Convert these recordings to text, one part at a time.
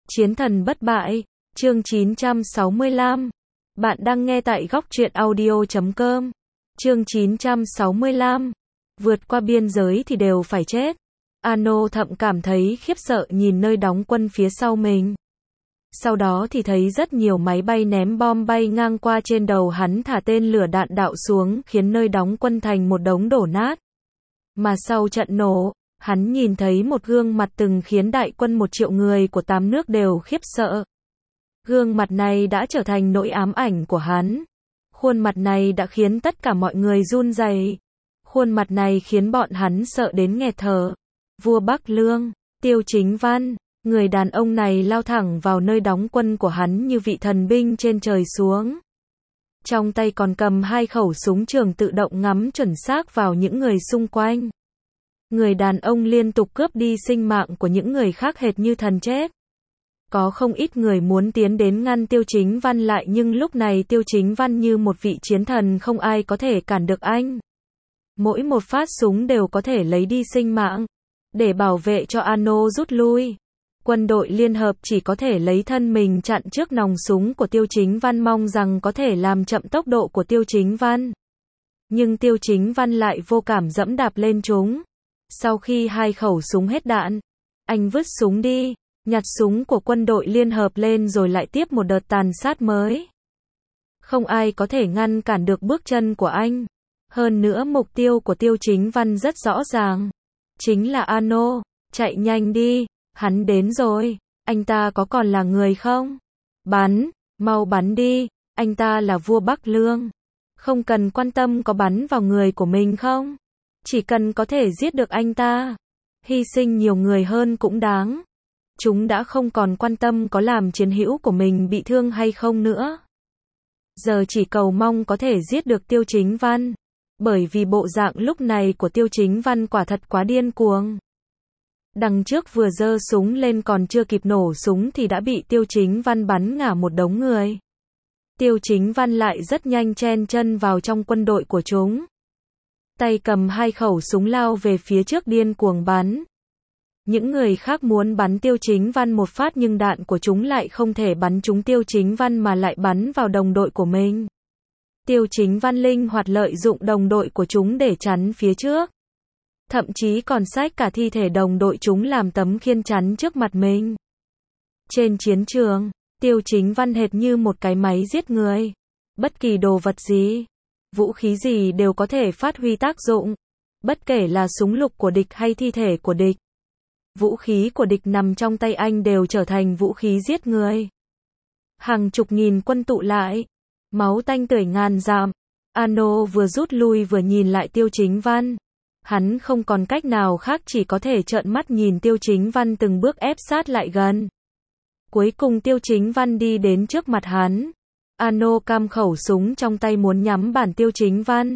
Chiến thần bất bại, chương 965. Bạn đang nghe tại góc truyện audio.com. Chương 965. Vượt qua biên giới thì đều phải chết. Ano thậm cảm thấy khiếp sợ nhìn nơi đóng quân phía sau mình. Sau đó thì thấy rất nhiều máy bay ném bom bay ngang qua trên đầu hắn, thả tên lửa đạn đạo xuống khiến nơi đóng quân thành một đống đổ nát. Mà sau trận nổ, hắn nhìn thấy một gương mặt từng khiến đại quân 1 triệu người của 8 nước đều khiếp sợ. Gương mặt này đã trở thành nỗi ám ảnh của hắn. Khuôn mặt này đã khiến tất cả mọi người run rẩy. Khuôn mặt này khiến bọn hắn sợ đến nghẹt thở. Vua Bắc Lương, Tiêu Chính Văn, người đàn ông này lao thẳng vào nơi đóng quân của hắn như vị thần binh trên trời xuống. Trong tay còn cầm 2 khẩu súng trường tự động ngắm chuẩn xác vào những người xung quanh. Người đàn ông liên tục cướp đi sinh mạng của những người khác hệt như thần chết. Có không ít người muốn tiến đến ngăn Tiêu Chính Văn lại, nhưng lúc này Tiêu Chính Văn như một vị chiến thần, không ai có thể cản được anh. Mỗi một phát súng đều có thể lấy đi sinh mạng. Để bảo vệ cho Ano rút lui, quân đội liên hợp chỉ có thể lấy thân mình chặn trước nòng súng của Tiêu Chính Văn, mong rằng có thể làm chậm tốc độ của Tiêu Chính Văn. Nhưng Tiêu Chính Văn lại vô cảm dẫm đạp lên chúng. Sau khi 2 khẩu súng hết đạn, anh vứt súng đi, nhặt súng của quân đội liên hợp lên rồi lại tiếp một đợt tàn sát mới. Không ai có thể ngăn cản được bước chân của anh. Hơn nữa mục tiêu của Tiêu Chính Văn rất rõ ràng. Chính là Ano. Chạy nhanh đi, hắn đến rồi. Anh ta có còn là người không? Bắn, mau bắn đi, anh ta là vua Bắc Lương. Không cần quan tâm có bắn vào người của mình không? Chỉ cần có thể giết được anh ta, hy sinh nhiều người hơn cũng đáng. Chúng đã không còn quan tâm có làm chiến hữu của mình bị thương hay không nữa. Giờ chỉ cầu mong có thể giết được Tiêu Chính Văn. Bởi vì bộ dạng lúc này của Tiêu Chính Văn quả thật quá điên cuồng. Đằng trước vừa giơ súng lên còn chưa kịp nổ súng thì đã bị Tiêu Chính Văn bắn ngã một đống người. Tiêu Chính Văn lại rất nhanh chen chân vào trong quân đội của chúng. Tay cầm 2 khẩu súng lao về phía trước điên cuồng bắn. Những người khác muốn bắn Tiêu Chính Văn một phát nhưng đạn của chúng lại không thể bắn trúng Tiêu Chính Văn mà lại bắn vào đồng đội của mình. Tiêu Chính Văn linh hoạt lợi dụng đồng đội của chúng để chắn phía trước. Thậm chí còn xách cả thi thể đồng đội chúng làm tấm khiên chắn trước mặt mình. Trên chiến trường, Tiêu Chính Văn hệt như một cái máy giết người. Bất kỳ đồ vật gì, vũ khí gì đều có thể phát huy tác dụng. Bất kể là súng lục của địch hay thi thể của địch. Vũ khí của địch nằm trong tay anh đều trở thành vũ khí giết người. Hàng chục nghìn quân tụ lại. Máu tanh tưởi ngàn dặm. Ano vừa rút lui vừa nhìn lại Tiêu Chính Văn. Hắn không còn cách nào khác, chỉ có thể trợn mắt nhìn Tiêu Chính Văn từng bước ép sát lại gần. Cuối cùng Tiêu Chính Văn đi đến trước mặt hắn. Ano cam khẩu súng trong tay muốn nhắm bản Tiêu Chính Văn.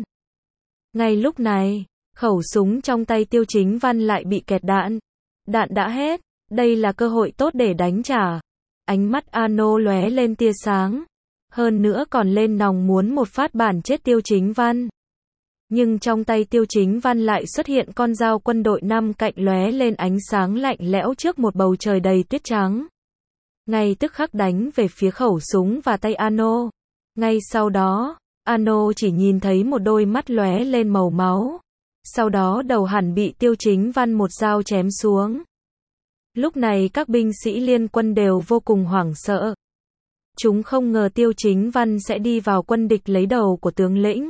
Ngay lúc này, khẩu súng trong tay Tiêu Chính Văn lại bị kẹt đạn. Đạn đã hết, đây là cơ hội tốt để đánh trả. Ánh mắt Ano lóe lên tia sáng. Hơn nữa còn lên nòng muốn một phát bản chết Tiêu Chính Văn. Nhưng trong tay Tiêu Chính Văn lại xuất hiện con dao quân đội 5 cạnh lóe lên ánh sáng lạnh lẽo trước một bầu trời đầy tuyết trắng. Ngay tức khắc đánh về phía khẩu súng và tay Ano. Ngay sau đó, Ano chỉ nhìn thấy một đôi mắt lóe lên màu máu. Sau đó đầu hẳn bị Tiêu Chính Văn một dao chém xuống. Lúc này các binh sĩ liên quân đều vô cùng hoảng sợ. Chúng không ngờ Tiêu Chính Văn sẽ đi vào quân địch lấy đầu của tướng lĩnh.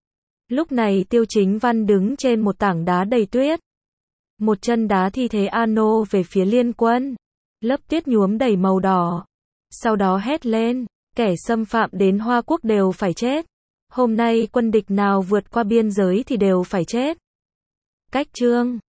Lúc này Tiêu Chính Văn đứng trên một tảng đá đầy tuyết. Một chân đá thi thể Ano về phía liên quân. Lớp tuyết nhuốm đầy màu đỏ. Sau đó hét lên, kẻ xâm phạm đến Hoa Quốc đều phải chết. Hôm nay quân địch nào vượt qua biên giới thì đều phải chết. Cách chương